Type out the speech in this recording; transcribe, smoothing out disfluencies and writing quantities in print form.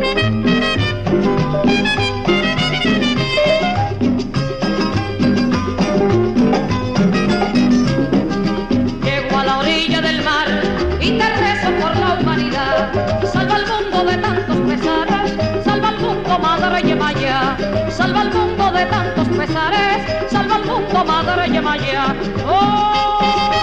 Llego a la orilla del mar y te rezo por la humanidad. Salva al mundo de tantos pesares, salva al mundo, madre Yemaya. Salva al mundo de tantos pesares, salva al mundo, madre Yemaya. ¡Oh!